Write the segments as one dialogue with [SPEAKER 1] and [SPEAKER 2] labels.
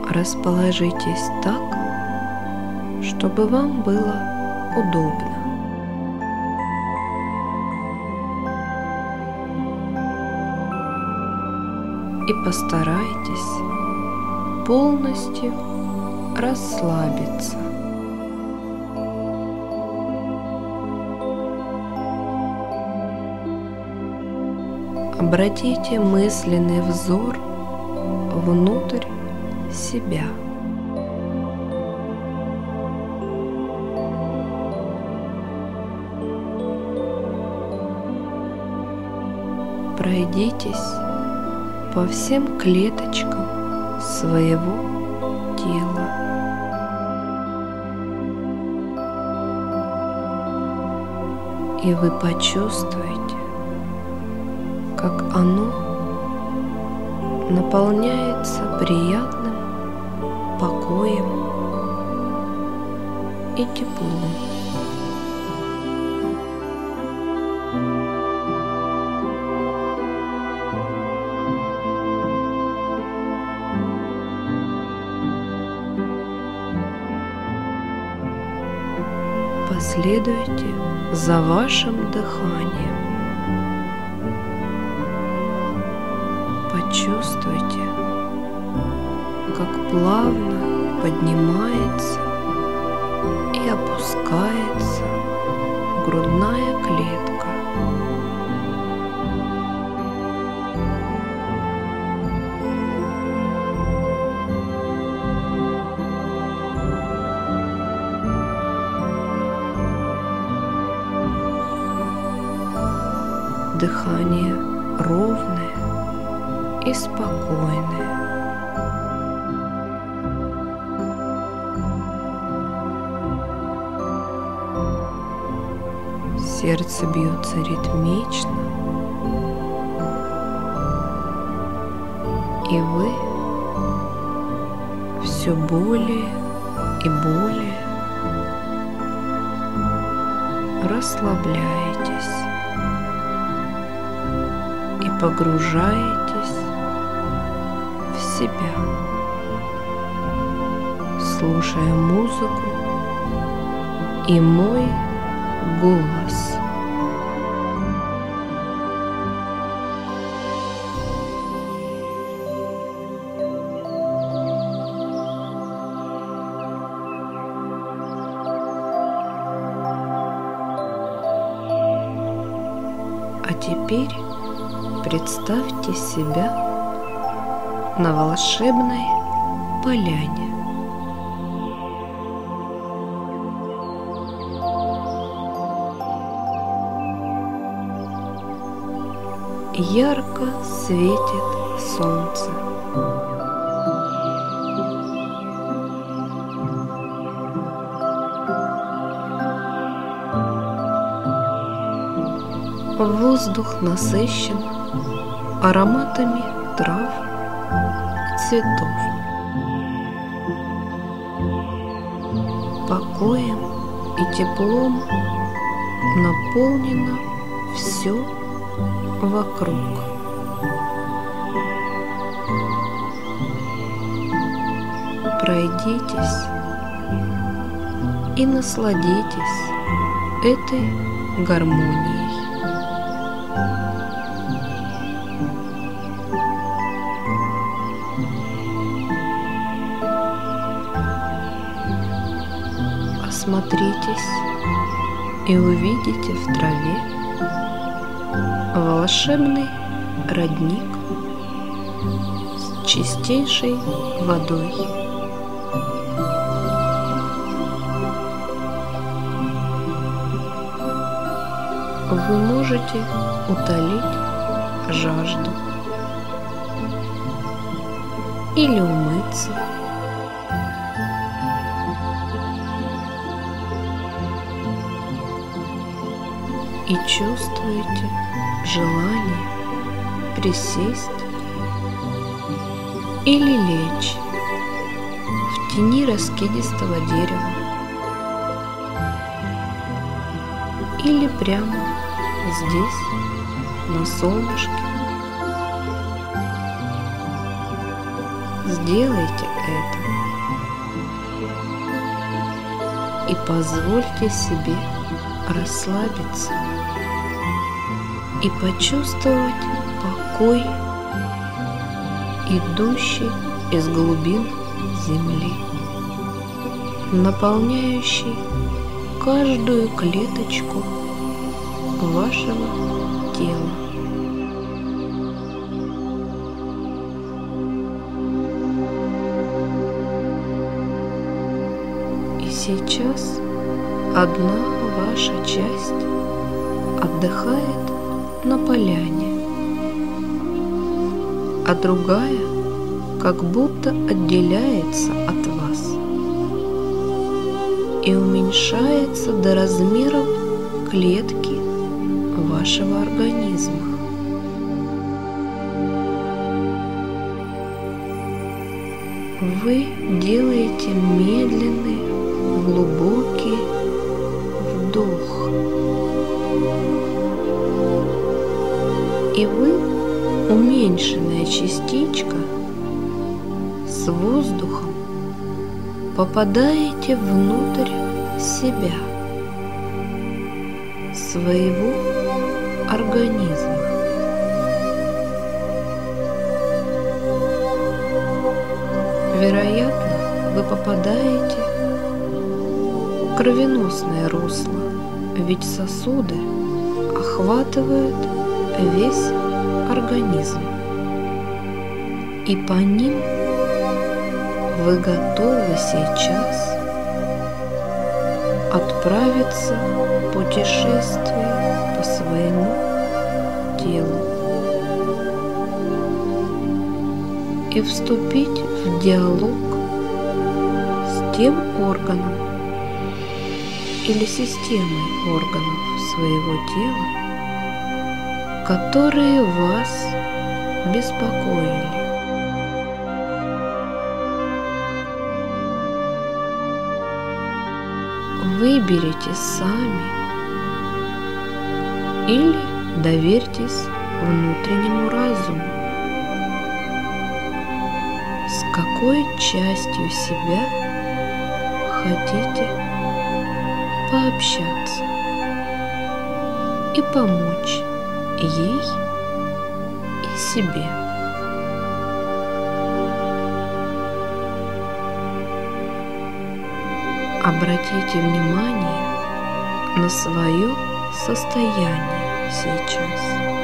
[SPEAKER 1] расположитесь так, чтобы вам было удобно. И постарайтесь полностью расслабиться. Обратите мысленный взор внутрь себя. Пройдитесь по всем клеточкам своего тела. И вы почувствуете, как оно наполняется приятным покоем и теплом. Последуйте за вашим дыханием. Почувствуйте, как плавно поднимается и опускается грудная клетка. Дыхание ровное и спокойное. Сердце бьется ритмично, и вы все более и более расслабляетесь и погружаетесь в себя, слушая музыку и мой голос. А теперь представьте себя на волшебной поляне. Ярко светит солнце. Воздух насыщен ароматами трав и цветов. Покоем и теплом наполнено все вокруг. Пройдитесь и насладитесь этой гармонией. Осмотритесь и увидите в траве волшебный родник с чистейшей водой. Вы можете утолить жажду или умыться. И чувствуете желание присесть или лечь в тени раскидистого дерева или прямо здесь, на солнышке. сделайте это и позвольте себе расслабиться и почувствовать покой, идущий из глубин земли, наполняющий каждую клеточку вашего тела. И сейчас одна ваша часть отдыхает на поляне, а другая как будто отделяется от вас и уменьшается до размеров клетки вашего организма. Вы делаете медленный, глубокий вдох, и вы, уменьшенная частичка, с воздухом попадаете внутрь себя, своего организма. Вероятно, вы попадаете в кровеносное русло, ведь сосуды охватывают весь организм, и по ним вы готовы сейчас отправиться в путешествие по своему телу и вступить в диалог с тем органом или системой органов своего тела, которые вас беспокоили. Выберите сами или доверьтесь внутреннему разуму, с какой частью себя хотите пообщаться и помочь ей и себе. Обратите внимание на свое состояние сейчас,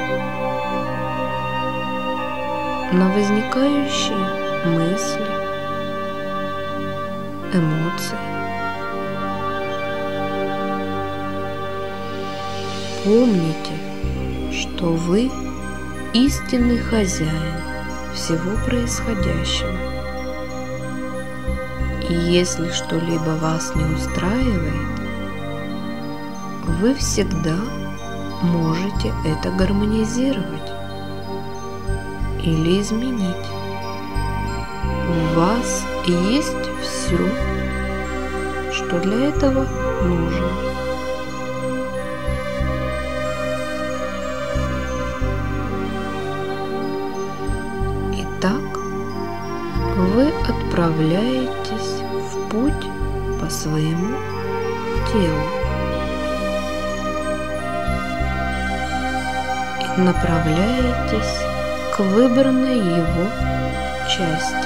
[SPEAKER 1] на возникающие мысли, эмоции. Помните, что вы истинный хозяин всего происходящего. И если что-либо вас не устраивает, вы всегда можете это гармонизировать или изменить. У вас есть все, что для этого нужно. Итак, вы отправляетесь в путь по своему телу и направляетесь к выбранной его части.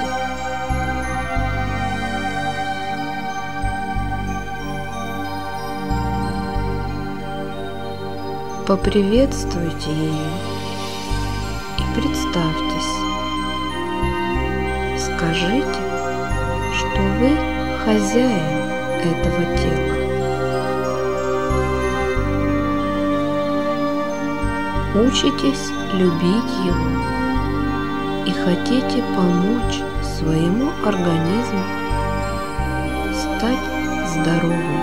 [SPEAKER 1] Поприветствуйте ее и представьтесь. Скажите, что вы хозяин этого тела. Учитесь любить его и хотите помочь своему организму стать здоровым.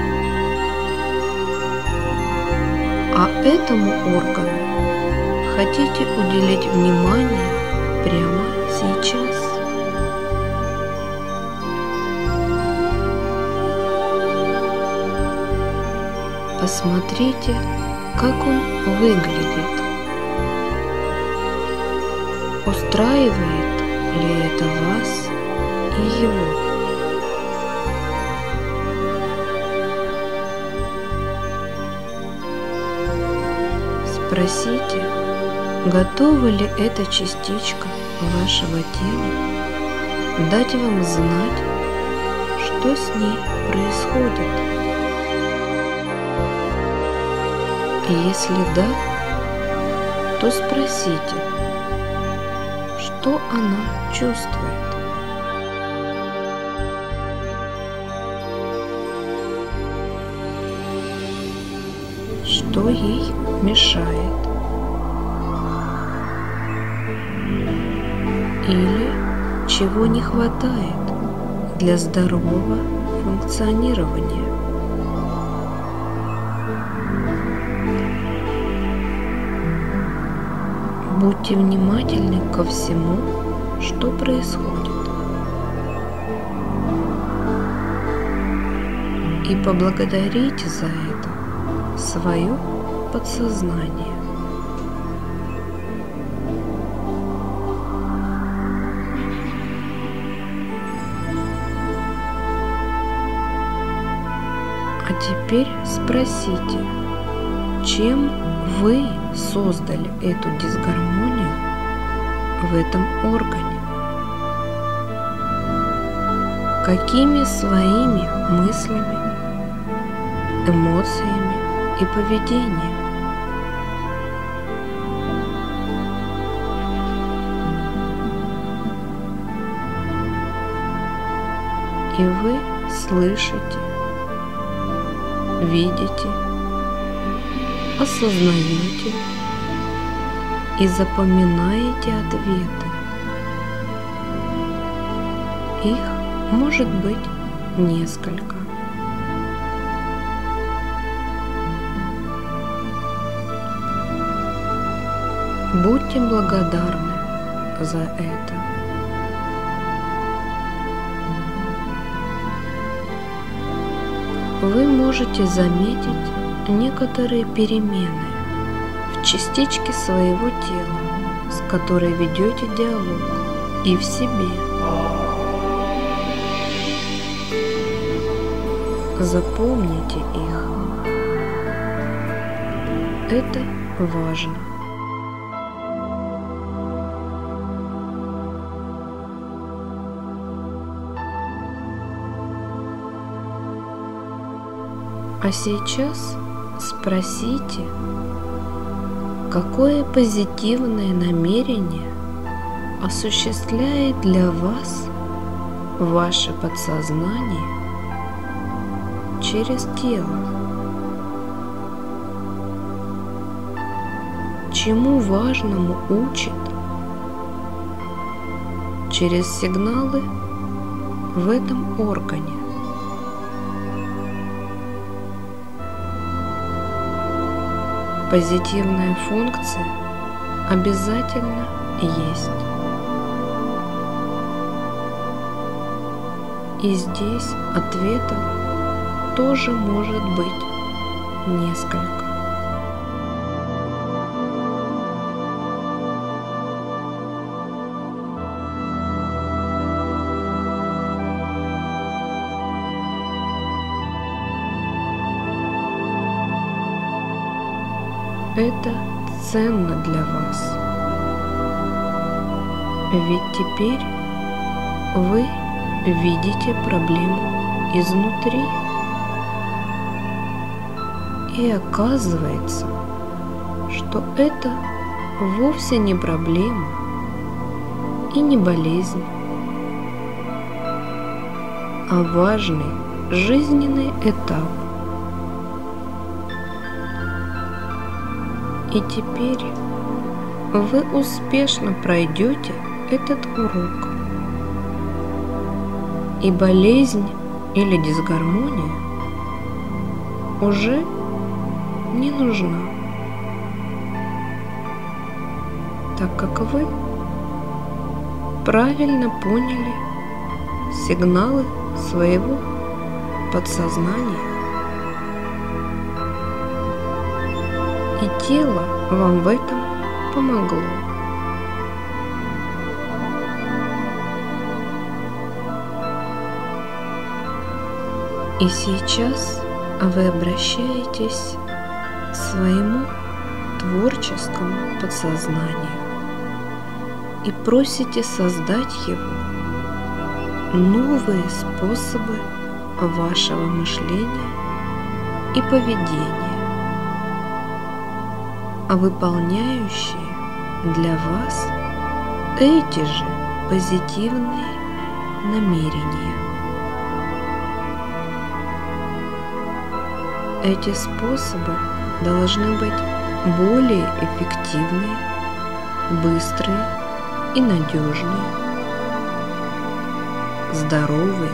[SPEAKER 1] А этому органу хотите уделить внимание прямо сейчас. Посмотрите, как он выглядит. Устраивает ли это вас и его? Спросите, готова ли эта частичка вашего тела дать вам знать, что с ней происходит. И если да, то спросите, что она чувствует. Что ей мешает? Или чего не хватает для здорового функционирования? Будьте внимательны ко всему, что происходит, и поблагодарите за это свое подсознание. А теперь спросите, чем вы создали эту дисгармонию в этом органе? Какими своими мыслями, эмоциями и поведением? И вы слышите, видите, осознаете и запоминаете ответы. Их может быть несколько. Будьте благодарны за это. Вы можете заметить некоторые перемены в частичке своего тела, с которой ведете диалог, и в себе. Запомните их. Это важно. А сейчас спросите, какое позитивное намерение осуществляет для вас ваше подсознание через тело? Чему важному учит через сигналы в этом органе? Позитивная функция обязательно есть. И здесь ответов тоже может быть несколько. Это ценно для вас, ведь теперь вы видите проблему изнутри. И оказывается, что это вовсе не проблема и не болезнь, а важный жизненный этап. И теперь вы успешно пройдете этот урок. И болезнь или дисгармония уже не нужна, так как вы правильно поняли сигналы своего подсознания. И тело вам в этом помогло. И сейчас вы обращаетесь к своему творческому подсознанию и просите создать его новые способы вашего мышления и поведения, выполняющие для вас эти же позитивные намерения. Эти способы должны быть более эффективные, быстрые и надежные, здоровые,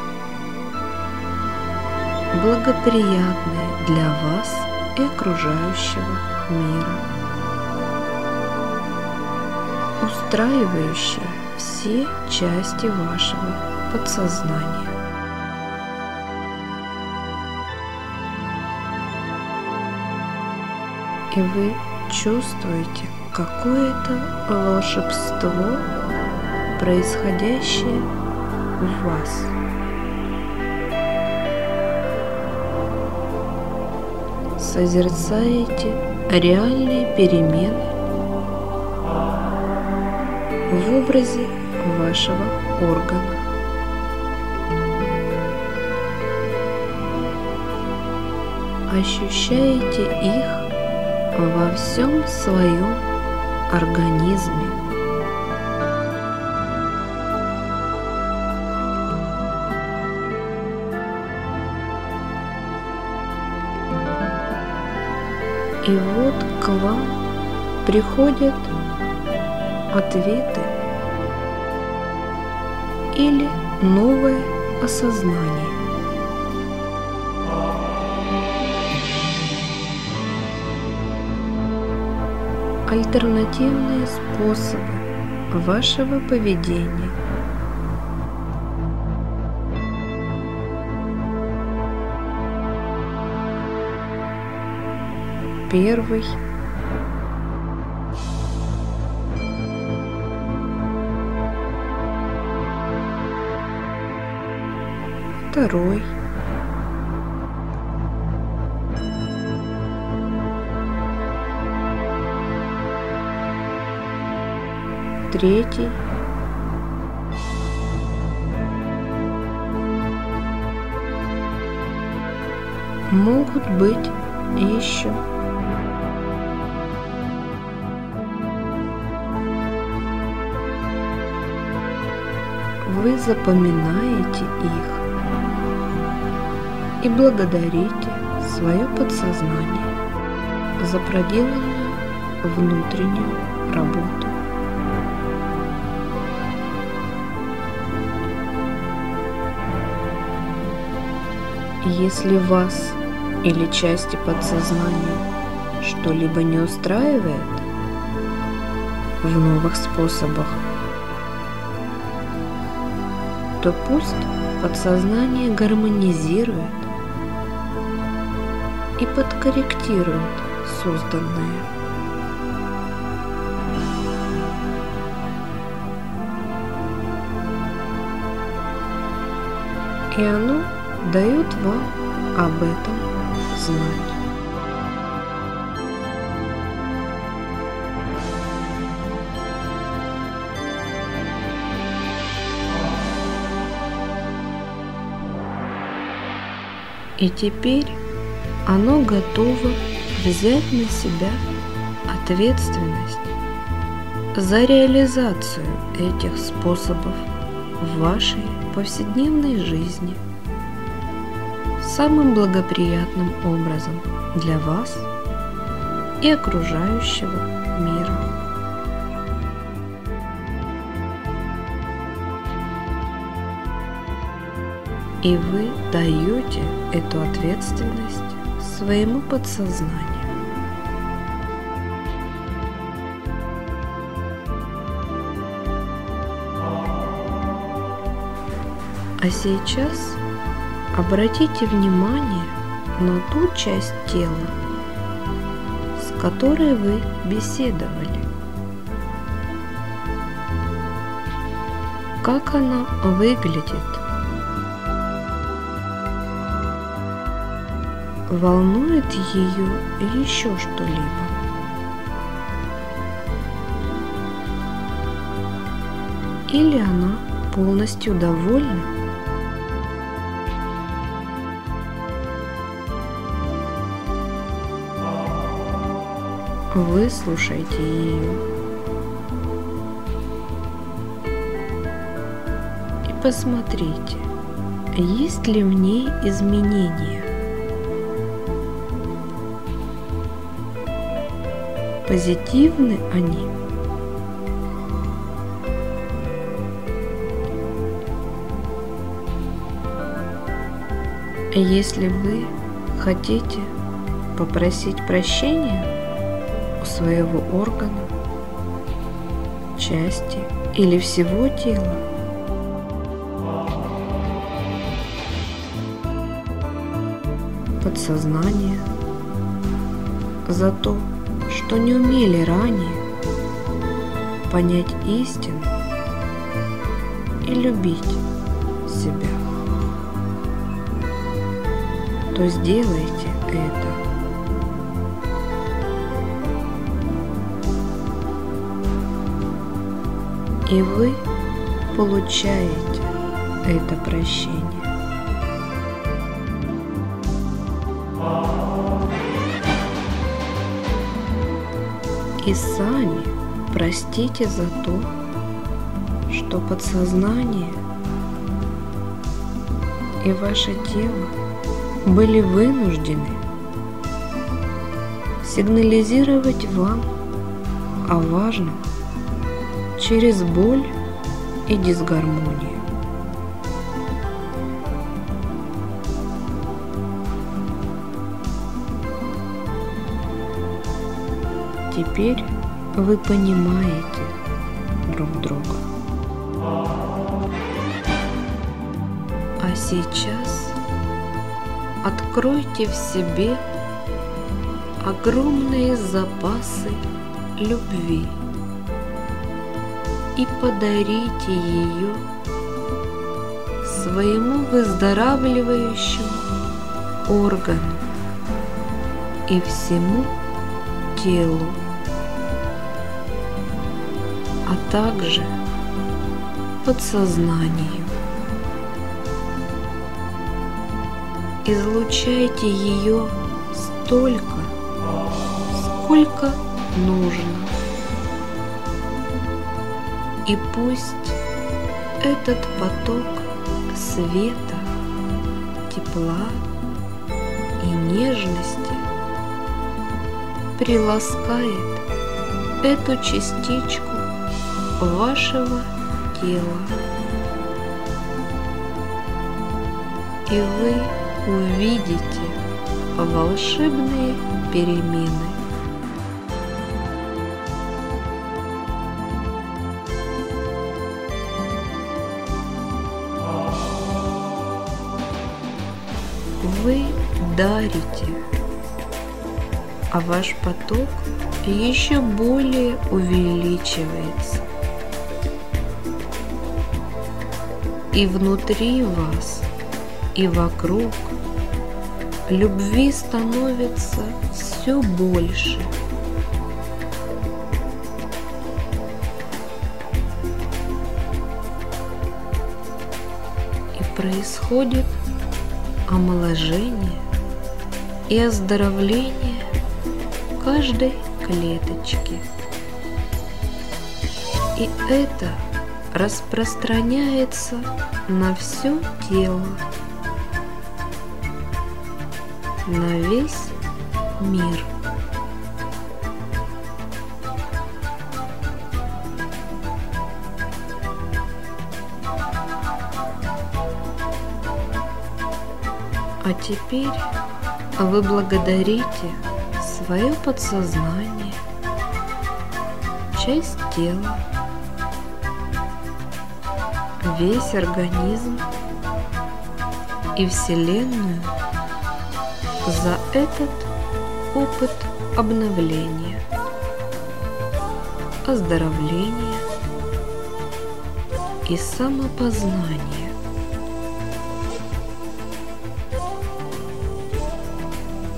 [SPEAKER 1] благоприятные для вас и окружающего мира, устраивающие все части вашего подсознания. И вы чувствуете какое-то волшебство, происходящее в вас. Созерцаете реальные перемены в образе вашего органа. Ощущаете их во всем своем организме. И вот к вам приходят ответы или новое осознание. Альтернативные способы вашего поведения. Первый. Второй. Третий. Могут быть еще. Вы запоминаете их и благодарите свое подсознание за проделанную внутреннюю работу. Если вас или части подсознания что-либо не устраивает в новых способах, то пусть подсознание гармонизирует и подкорректирует созданное. И оно дает вам об этом знать. И теперь оно готово взять на себя ответственность за реализацию этих способов в вашей повседневной жизни самым благоприятным образом для вас и окружающего мира. И вы даете эту ответственность своему подсознанию. А сейчас обратите внимание на ту часть тела, с которой вы беседовали. Как она выглядит? волнует ее еще что-либо? Или она полностью довольна? Выслушайте ее и посмотрите, есть ли в ней изменения. Позитивны они? Если вы хотите попросить прощения у своего органа, части или всего тела, подсознания, за то, что не умели ранее понять истину и любить себя, то сделайте это. И вы получаете это прощение. И сами простите за то, что подсознание и ваше тело были вынуждены сигнализировать вам о важном через боль и дисгармонию. Теперь вы понимаете друг друга. А сейчас откройте в себе огромные запасы любви и подарите ее своему выздоравливающему органу и всему телу, а также подсознанию. Излучайте ее столько, сколько нужно. И пусть этот поток света, тепла и нежности приласкает эту частичку вашего тела, и вы увидите волшебные перемены. Вы дарите, а ваш поток еще более увеличивается. И внутри вас, и вокруг любви становится все больше. И происходит омоложение и оздоровление каждой клеточки. И это распространяется на все тело, на весь мир. А теперь вы благодарите свое подсознание, часть тела, весь организм и Вселенную за этот опыт обновления, оздоровления и самопознания.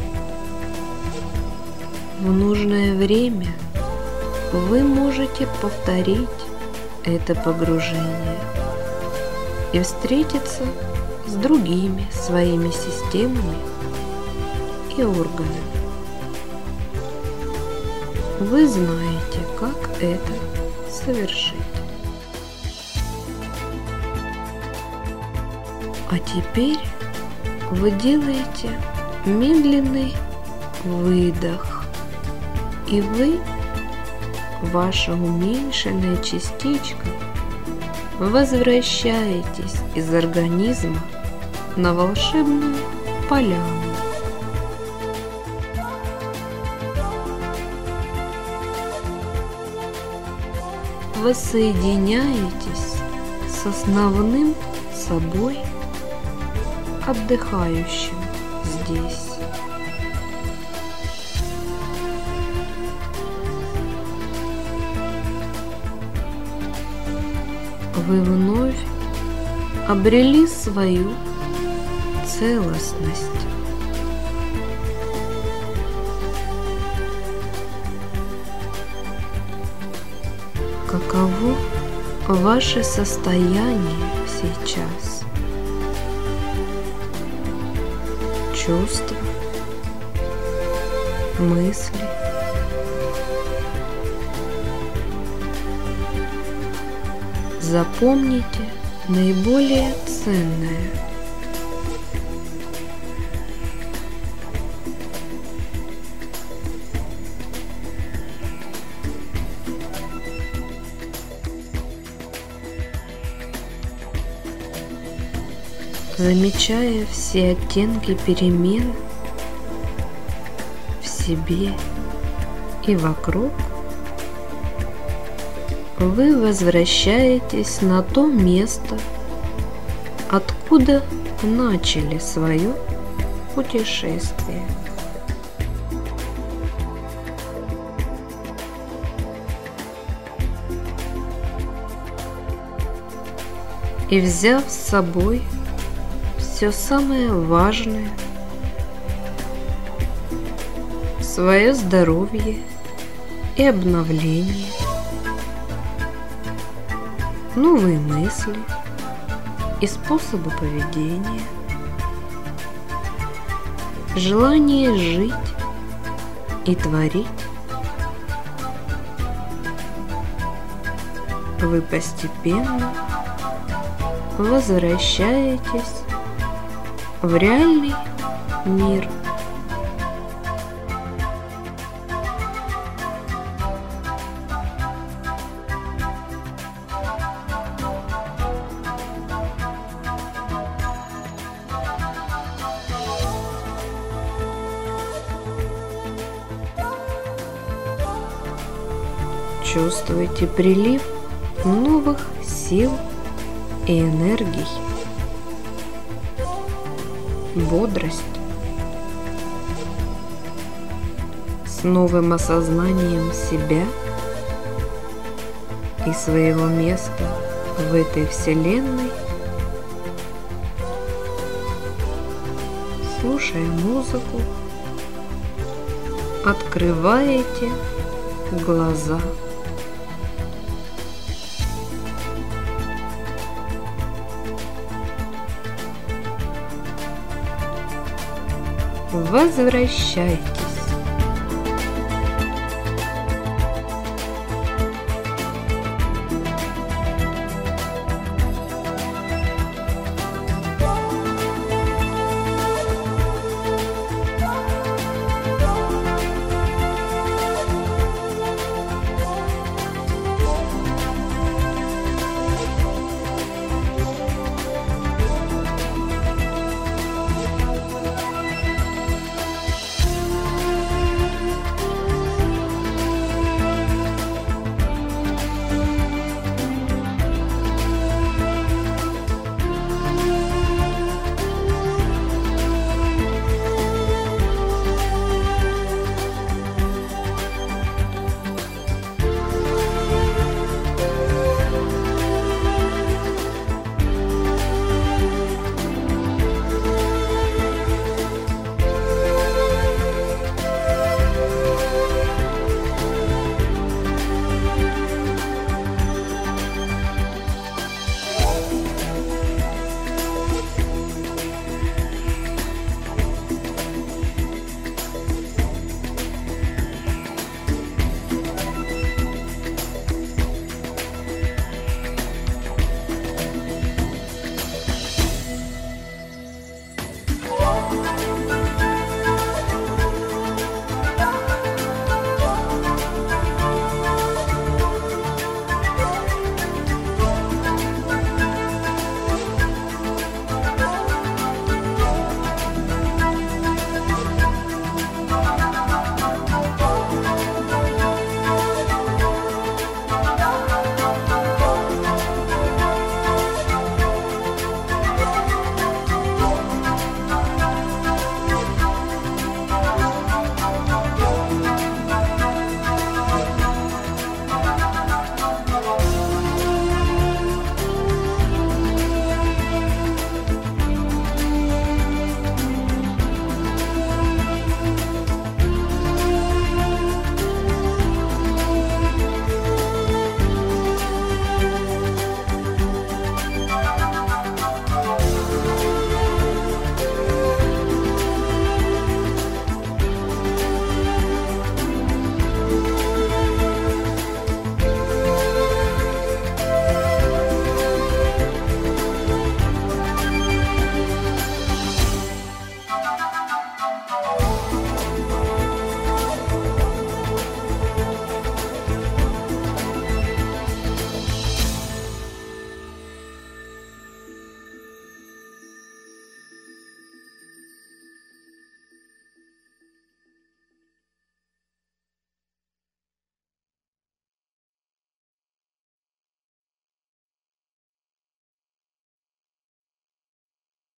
[SPEAKER 1] в нужное время вы можете повторить это погружение и встретиться с другими своими системами и органами. Вы знаете, как это совершить. А теперь вы делаете медленный выдох, и вы, ваша уменьшенная частичка, возвращаетесь из организма на волшебную поляну. Вы соединяетесь с основным собой, отдыхающим здесь. Вы вновь обрели свою целостность. Каково ваше состояние сейчас? Чувства, мысли. Запомните наиболее ценное. Замечая все оттенки перемен в себе и вокруг, вы возвращаетесь на то место, откуда начали свое путешествие. И взяв с собой все самое важное, свое здоровье и обновление, новые мысли и способы поведения, желание жить и творить, вы постепенно возвращаетесь в реальный мир. Чувствуете прилив новых сил и энергий, бодрость. С новым осознанием себя и своего места в этой вселенной, слушая музыку, открываете глаза. Возвращайтесь